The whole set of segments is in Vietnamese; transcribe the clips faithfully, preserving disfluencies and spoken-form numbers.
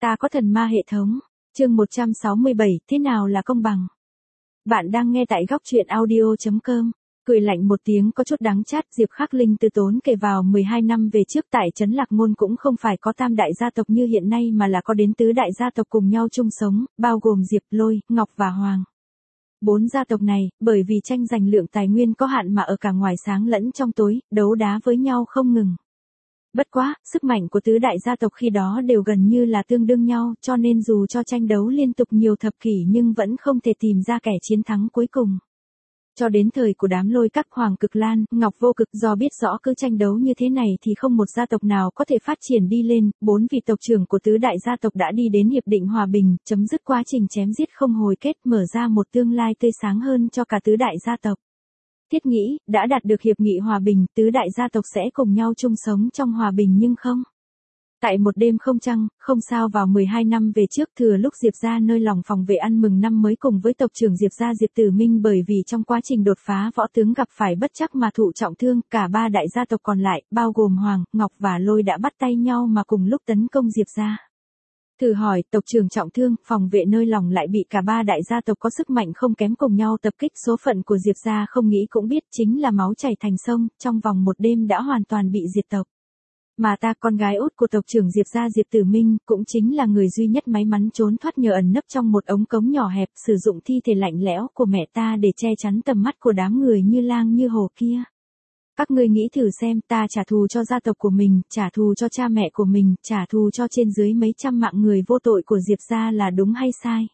Ta có thần ma hệ thống. Chương một trăm sáu mươi bảy, thế nào là công bằng? Bạn đang nghe tại góc truyện audio chấm com. Cười lạnh một tiếng có chút đắng chát, Diệp Khắc Linh từ tốn kể vào mười hai năm về trước tại trấn Lạc Ngôn cũng không phải có tam đại gia tộc như hiện nay mà là có đến tứ đại gia tộc cùng nhau chung sống, bao gồm Diệp, Lôi, Ngọc và Hoàng. Bốn gia tộc này, bởi vì tranh giành lượng tài nguyên có hạn mà ở cả ngoài sáng lẫn trong tối, đấu đá với nhau không ngừng. Bất quá, sức mạnh của tứ đại gia tộc khi đó đều gần như là tương đương nhau, cho nên dù cho tranh đấu liên tục nhiều thập kỷ nhưng vẫn không thể tìm ra kẻ chiến thắng cuối cùng. Cho đến thời của đám Lôi các, Hoàng Cực Lan, Ngọc Vô Cực, do biết rõ cứ tranh đấu như thế này thì không một gia tộc nào có thể phát triển đi lên, bốn vị tộc trưởng của tứ đại gia tộc đã đi đến hiệp định hòa bình, chấm dứt quá trình chém giết không hồi kết, mở ra một tương lai tươi sáng hơn cho cả tứ đại gia tộc. Thiết nghĩ, đã đạt được hiệp nghị hòa bình, tứ đại gia tộc sẽ cùng nhau chung sống trong hòa bình nhưng không. Tại một đêm không trăng, không sao vào mười hai năm về trước, thừa lúc Diệp gia nơi lòng phòng về ăn mừng năm mới cùng với tộc trưởng Diệp gia Diệp Tử Minh, bởi vì trong quá trình đột phá võ tướng gặp phải bất trắc mà thụ trọng thương, cả ba đại gia tộc còn lại, bao gồm Hoàng, Ngọc và Lôi đã bắt tay nhau mà cùng lúc tấn công Diệp gia. Thử hỏi, tộc trưởng trọng thương, phòng vệ nơi lòng lại bị cả ba đại gia tộc có sức mạnh không kém cùng nhau tập kích, số phận của Diệp gia không nghĩ cũng biết chính là máu chảy thành sông, trong vòng một đêm đã hoàn toàn bị diệt tộc. Mà ta, con gái út của tộc trưởng Diệp gia Diệp Tử Minh, cũng chính là người duy nhất may mắn trốn thoát nhờ ẩn nấp trong một ống cống nhỏ hẹp, sử dụng thi thể lạnh lẽo của mẹ ta để che chắn tầm mắt của đám người như lang như hổ kia. Các ngươi nghĩ thử xem, ta trả thù cho gia tộc của mình, trả thù cho cha mẹ của mình, trả thù cho trên dưới mấy trăm mạng người vô tội của Diệp gia là đúng hay sai?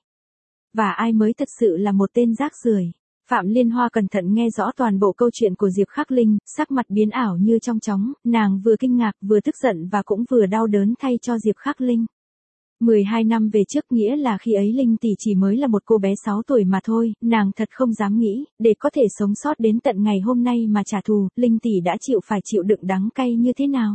Và ai mới thật sự là một tên rác rưởi? Phạm Liên Hoa cẩn thận nghe rõ toàn bộ câu chuyện của Diệp Khắc Linh, sắc mặt biến ảo như trong chóng, nàng vừa kinh ngạc vừa tức giận và cũng vừa đau đớn thay cho Diệp Khắc Linh. mười hai năm về trước nghĩa là khi ấy Linh tỷ chỉ mới là một cô bé sáu tuổi mà thôi, nàng thật không dám nghĩ, để có thể sống sót đến tận ngày hôm nay mà trả thù, Linh tỷ đã chịu phải chịu đựng đắng cay như thế nào.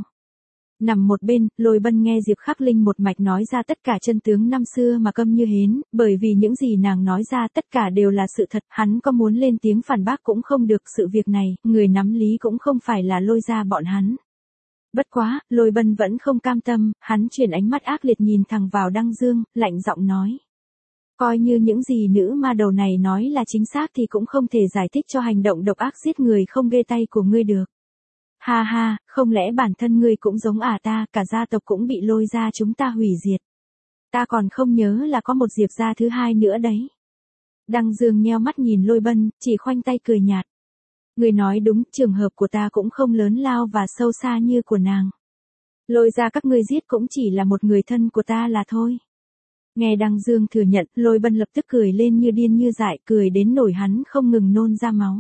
Nằm một bên, Lôi Bân nghe Diệp Khắc Linh một mạch nói ra tất cả chân tướng năm xưa mà câm như hến, bởi vì những gì nàng nói ra tất cả đều là sự thật, hắn có muốn lên tiếng phản bác cũng không được, sự việc này, người nắm lý cũng không phải là Lôi gia bọn hắn. Bất quá, Lôi Bân vẫn không cam tâm, hắn chuyển ánh mắt ác liệt nhìn thẳng vào Đăng Dương, lạnh giọng nói. Coi như những gì nữ ma đầu này nói là chính xác thì cũng không thể giải thích cho hành động độc ác giết người không ghê tay của ngươi được. Ha ha, không lẽ bản thân ngươi cũng giống à ta, cả gia tộc cũng bị Lôi gia chúng ta hủy diệt. Ta còn không nhớ là có một Diệp gia thứ hai nữa đấy. Đăng Dương nheo mắt nhìn Lôi Bân, chỉ khoanh tay cười nhạt. Người nói đúng, trường hợp của ta cũng không lớn lao và sâu xa như của nàng. Lôi gia các ngươi giết cũng chỉ là một người thân của ta là thôi. Nghe Đăng Dương thừa nhận, Lôi Bân lập tức cười lên như điên như dại, cười đến nổi hắn không ngừng nôn ra máu.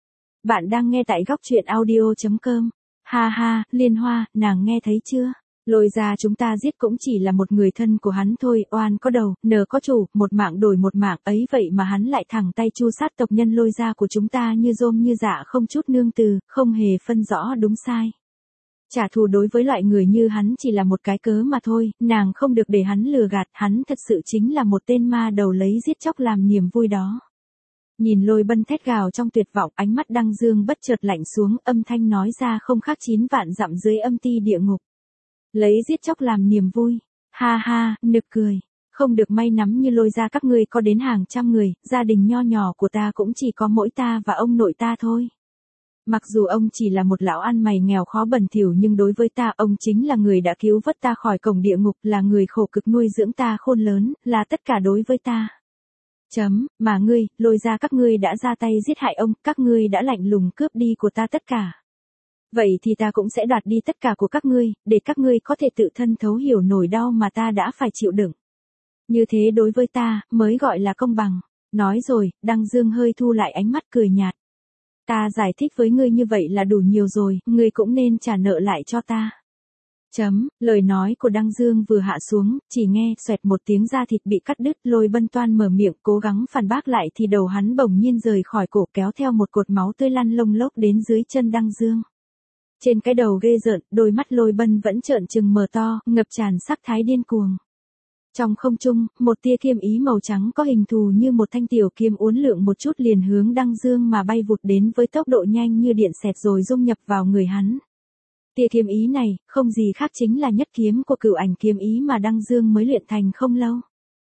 Bạn đang nghe tại góc truyện audio chấm com. Ha ha, Liên Hoa, nàng nghe thấy chưa? Lôi gia chúng ta giết cũng chỉ là một người thân của hắn thôi, oan có đầu, nờ có chủ, một mạng đổi một mạng, ấy vậy mà hắn lại thẳng tay chu sát tộc nhân Lôi gia của chúng ta như rôm như dạ không chút nương từ, không hề phân rõ đúng sai. Trả thù đối với loại người như hắn chỉ là một cái cớ mà thôi, nàng không được để hắn lừa gạt, hắn thật sự chính là một tên ma đầu lấy giết chóc làm niềm vui đó. Nhìn Lôi Bân thét gào trong tuyệt vọng, ánh mắt Đăng Dương bất chợt lạnh xuống, âm thanh nói ra không khác chín vạn dặm dưới âm ti địa ngục. Lấy giết chóc làm niềm vui. Ha ha, nực cười. Không được may nắm như Lôi gia các ngươi có đến hàng trăm người, gia đình nho nhỏ của ta cũng chỉ có mỗi ta và ông nội ta thôi. Mặc dù ông chỉ là một lão ăn mày nghèo khó bẩn thỉu nhưng đối với ta ông chính là người đã cứu vớt ta khỏi cổng địa ngục, là người khổ cực nuôi dưỡng ta khôn lớn, là tất cả đối với ta. Chấm, mà ngươi, Lôi gia các ngươi đã ra tay giết hại ông, các ngươi đã lạnh lùng cướp đi của ta tất cả. Vậy thì ta cũng sẽ đoạt đi tất cả của các ngươi, để các ngươi có thể tự thân thấu hiểu nỗi đau mà ta đã phải chịu đựng. Như thế đối với ta, mới gọi là công bằng. Nói rồi, Đăng Dương hơi thu lại ánh mắt cười nhạt. Ta giải thích với ngươi như vậy là đủ nhiều rồi, ngươi cũng nên trả nợ lại cho ta. Chấm, lời nói của Đăng Dương vừa hạ xuống, chỉ nghe, xoẹt một tiếng da thịt bị cắt đứt, Lôi Bân toan mở miệng cố gắng phản bác lại thì đầu hắn bỗng nhiên rời khỏi cổ kéo theo một cột máu tươi lăn lông lốc đến dưới chân Đăng Dương. Trên cái đầu ghê rợn, đôi mắt Lôi Bân vẫn trợn trừng mở to, ngập tràn sắc thái điên cuồng. Trong không trung, một tia kiếm ý màu trắng có hình thù như một thanh tiểu kiếm uốn lượn một chút liền hướng Đăng Dương mà bay vụt đến với tốc độ nhanh như điện xẹt rồi dung nhập vào người hắn. Tia kiếm ý này, không gì khác chính là nhất kiếm của Cửu Ảnh kiếm ý mà Đăng Dương mới luyện thành không lâu.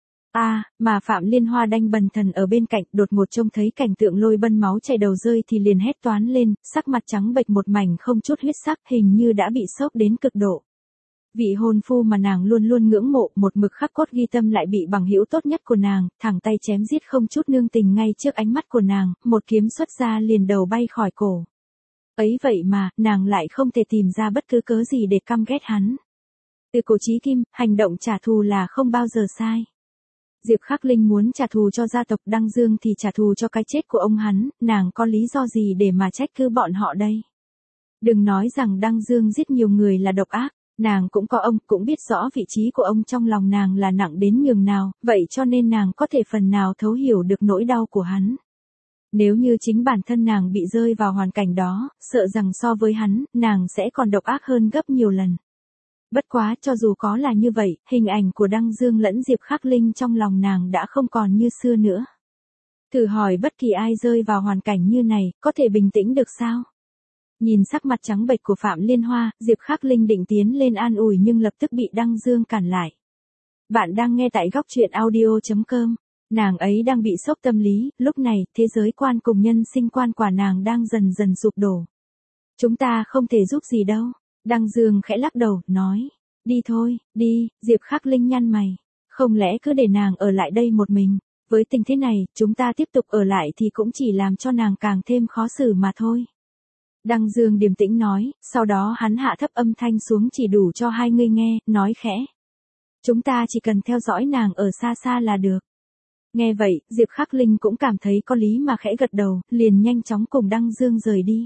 À, mà Phạm Liên Hoa đanh bần thần ở bên cạnh, đột ngột trông thấy cảnh tượng Lôi Bân máu chảy đầu rơi thì liền hét toán lên, sắc mặt trắng bệch một mảnh không chút huyết sắc, hình như đã bị sốc đến cực độ. Vị hôn phu mà nàng luôn luôn ngưỡng mộ, một mực khắc cốt ghi tâm lại bị bằng hữu tốt nhất của nàng, thẳng tay chém giết không chút nương tình ngay trước ánh mắt của nàng, một kiếm xuất ra liền đầu bay khỏi cổ. Ấy vậy mà, nàng lại không thể tìm ra bất cứ cớ gì để căm ghét hắn. Từ cổ chí kim, hành động trả thù là không bao giờ sai. Diệp Khắc Linh muốn trả thù cho gia tộc Đăng Dương thì trả thù cho cái chết của ông hắn, nàng có lý do gì để mà trách cứ bọn họ đây? Đừng nói rằng Đăng Dương giết nhiều người là độc ác, nàng cũng có ông, cũng biết rõ vị trí của ông trong lòng nàng là nặng đến nhường nào, vậy cho nên nàng có thể phần nào thấu hiểu được nỗi đau của hắn. Nếu như chính bản thân nàng bị rơi vào hoàn cảnh đó, sợ rằng so với hắn, nàng sẽ còn độc ác hơn gấp nhiều lần. Bất quá cho dù có là như vậy, hình ảnh của Đăng Dương lẫn Diệp Khắc Linh trong lòng nàng đã không còn như xưa nữa. Thử hỏi bất kỳ ai rơi vào hoàn cảnh như này, có thể bình tĩnh được sao? Nhìn sắc mặt trắng bệch của Phạm Liên Hoa, Diệp Khắc Linh định tiến lên an ủi nhưng lập tức bị Đăng Dương cản lại. Bạn đang nghe tại góc truyện audio chấm com. Nàng ấy đang bị sốc tâm lý, lúc này, thế giới quan cùng nhân sinh quan của nàng đang dần dần sụp đổ. Chúng ta không thể giúp gì đâu. Đăng Dương khẽ lắc đầu, nói. Đi thôi, đi, Diệp Khắc Linh nhăn mày. Không lẽ cứ để nàng ở lại đây một mình? Với tình thế này, chúng ta tiếp tục ở lại thì cũng chỉ làm cho nàng càng thêm khó xử mà thôi. Đăng Dương điềm tĩnh nói, sau đó hắn hạ thấp âm thanh xuống chỉ đủ cho hai người nghe, nói khẽ. Chúng ta chỉ cần theo dõi nàng ở xa xa là được. Nghe vậy, Diệp Khắc Linh cũng cảm thấy có lý mà khẽ gật đầu, liền nhanh chóng cùng Đăng Dương rời đi.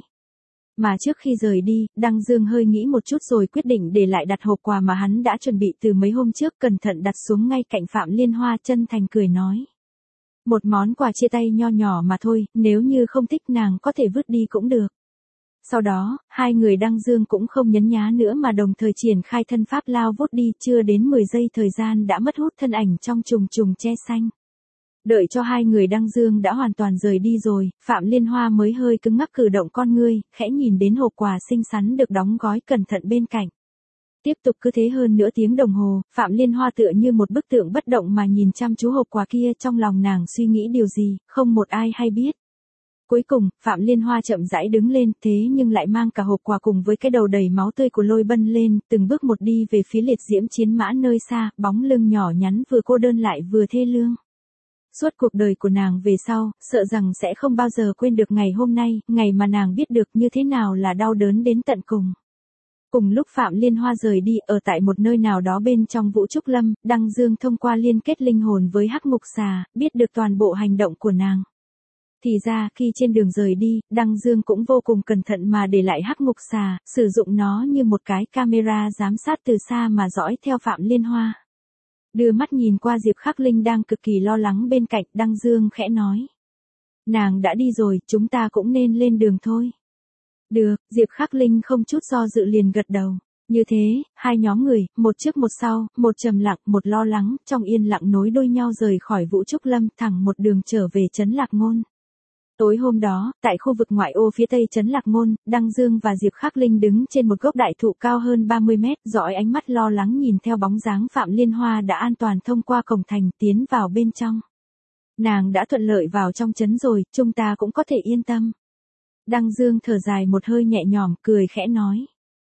Mà trước khi rời đi, Đăng Dương hơi nghĩ một chút rồi quyết định để lại đặt hộp quà mà hắn đã chuẩn bị từ mấy hôm trước, cẩn thận đặt xuống ngay cạnh Phạm Liên Hoa, chân thành cười nói. Một món quà chia tay nho nhỏ mà thôi, nếu như không thích nàng có thể vứt đi cũng được. Sau đó, hai người Đăng Dương cũng không nhấn nhá nữa mà đồng thời triển khai thân pháp lao vút đi, chưa đến mười giây thời gian đã mất hút thân ảnh trong trùng trùng tre xanh. Đợi cho hai người Đăng Dương đã hoàn toàn rời đi rồi, Phạm Liên Hoa mới hơi cứng ngắc cử động con ngươi, khẽ nhìn đến hộp quà xinh xắn được đóng gói cẩn thận bên cạnh. Tiếp tục cứ thế hơn nửa tiếng đồng hồ, Phạm Liên Hoa tựa như một bức tượng bất động mà nhìn chăm chú hộp quà kia, trong lòng nàng suy nghĩ điều gì, không một ai hay biết. Cuối cùng, Phạm Liên Hoa chậm rãi đứng lên, thế nhưng lại mang cả hộp quà cùng với cái đầu đầy máu tươi của Lôi Bân lên, từng bước một đi về phía liệt diễm chiến mã nơi xa, bóng lưng nhỏ nhắn vừa cô đơn lại vừa thê lương. Suốt cuộc đời của nàng về sau, sợ rằng sẽ không bao giờ quên được ngày hôm nay, ngày mà nàng biết được như thế nào là đau đớn đến tận cùng. Cùng lúc Phạm Liên Hoa rời đi ở tại một nơi nào đó bên trong Vũ Trúc Lâm, Đăng Dương thông qua liên kết linh hồn với Hắc Ngục Xà, biết được toàn bộ hành động của nàng. Thì ra, khi trên đường rời đi, Đăng Dương cũng vô cùng cẩn thận mà để lại Hắc Ngục Xà, sử dụng nó như một cái camera giám sát từ xa mà dõi theo Phạm Liên Hoa. Đưa mắt nhìn qua Diệp Khắc Linh đang cực kỳ lo lắng bên cạnh, Đăng Dương khẽ nói. Nàng đã đi rồi, chúng ta cũng nên lên đường thôi. Được, Diệp Khắc Linh không chút do dự liền gật đầu. Như thế, hai nhóm người, một trước một sau, một trầm lặng, một lo lắng, trong yên lặng nối đuôi nhau rời khỏi Vũ Trúc Lâm thẳng một đường trở về trấn Lạc Ngôn. Tối hôm đó, tại khu vực ngoại ô phía tây trấn Lạc Ngôn, Đăng Dương và Diệp Khắc Linh đứng trên một gốc đại thụ cao hơn ba mươi mét, dõi ánh mắt lo lắng nhìn theo bóng dáng Phạm Liên Hoa đã an toàn thông qua cổng thành tiến vào bên trong. Nàng đã thuận lợi vào trong trấn rồi, chúng ta cũng có thể yên tâm. Đăng Dương thở dài một hơi nhẹ nhõm, cười khẽ nói.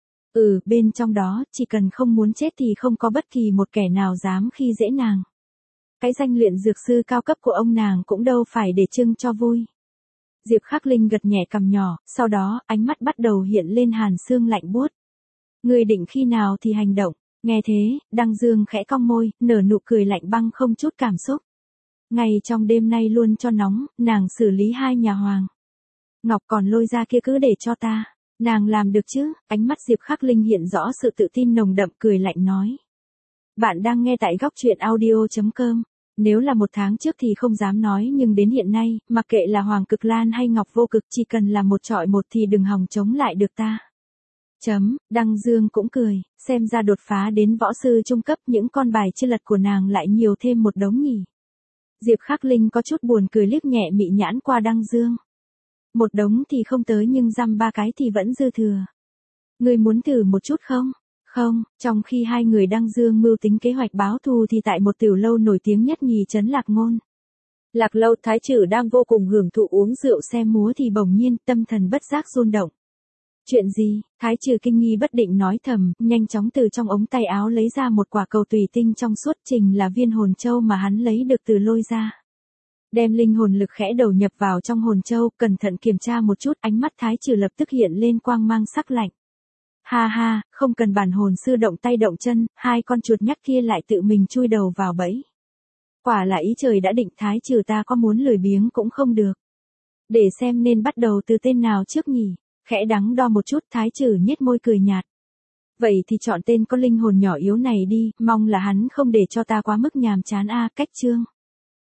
Ừ, bên trong đó, chỉ cần không muốn chết thì không có bất kỳ một kẻ nào dám khi dễ nàng. Cái danh luyện dược sư cao cấp của ông nàng cũng đâu phải để trưng cho vui. Diệp Khắc Linh gật nhẹ cằm nhỏ, sau đó, ánh mắt bắt đầu hiện lên hàn sương lạnh buốt. Người định khi nào thì hành động, nghe thế, Đăng Dương khẽ cong môi, nở nụ cười lạnh băng không chút cảm xúc. Ngày trong đêm nay luôn cho nóng, nàng xử lý hai nhà hoàng. Ngọc còn Lôi ra kia cứ để cho ta, nàng làm được chứ, ánh mắt Diệp Khắc Linh hiện rõ sự tự tin nồng đậm, cười lạnh nói. Bạn đang nghe tại góc truyện audio chấm com. Nếu là một tháng trước thì không dám nói nhưng đến hiện nay, mặc kệ là Hoàng Cực Lan hay Ngọc Vô Cực chỉ cần là một trọi một thì đừng hòng chống lại được ta. Chấm, Đăng Dương cũng cười, xem ra đột phá đến võ sư trung cấp những con bài chưa lật của nàng lại nhiều thêm một đống nhỉ. Diệp Khắc Linh có chút buồn cười liếc nhẹ mị nhãn qua Đăng Dương. Một đống thì không tới nhưng dăm ba cái thì vẫn dư thừa. Ngươi muốn thử một chút không? Không, trong khi hai người đang dương mưu tính kế hoạch báo thù thì tại một tiểu lâu nổi tiếng nhất nhì trấn Lạc Ngôn. Lạc Lâu thái tử đang vô cùng hưởng thụ uống rượu xem múa thì bỗng nhiên tâm thần bất giác run động. Chuyện gì? Thái tử kinh nghi bất định nói thầm, nhanh chóng từ trong ống tay áo lấy ra một quả cầu tùy tinh trong suốt, trình là viên hồn châu mà hắn lấy được từ Lôi gia. Đem linh hồn lực khẽ đầu nhập vào trong hồn châu, cẩn thận kiểm tra một chút, ánh mắt thái tử lập tức hiện lên quang mang sắc lạnh. Ha ha, không cần bản hồn sư động tay động chân, hai con chuột nhắt kia lại tự mình chui đầu vào bẫy. Quả là ý trời đã định, thái tử ta có muốn lười biếng cũng không được. Để xem nên bắt đầu từ tên nào trước nhỉ? Khẽ đắn đo một chút, thái tử nhếch môi cười nhạt. Vậy thì chọn tên có linh hồn nhỏ yếu này đi, mong là hắn không để cho ta quá mức nhàm chán a. Cách chương.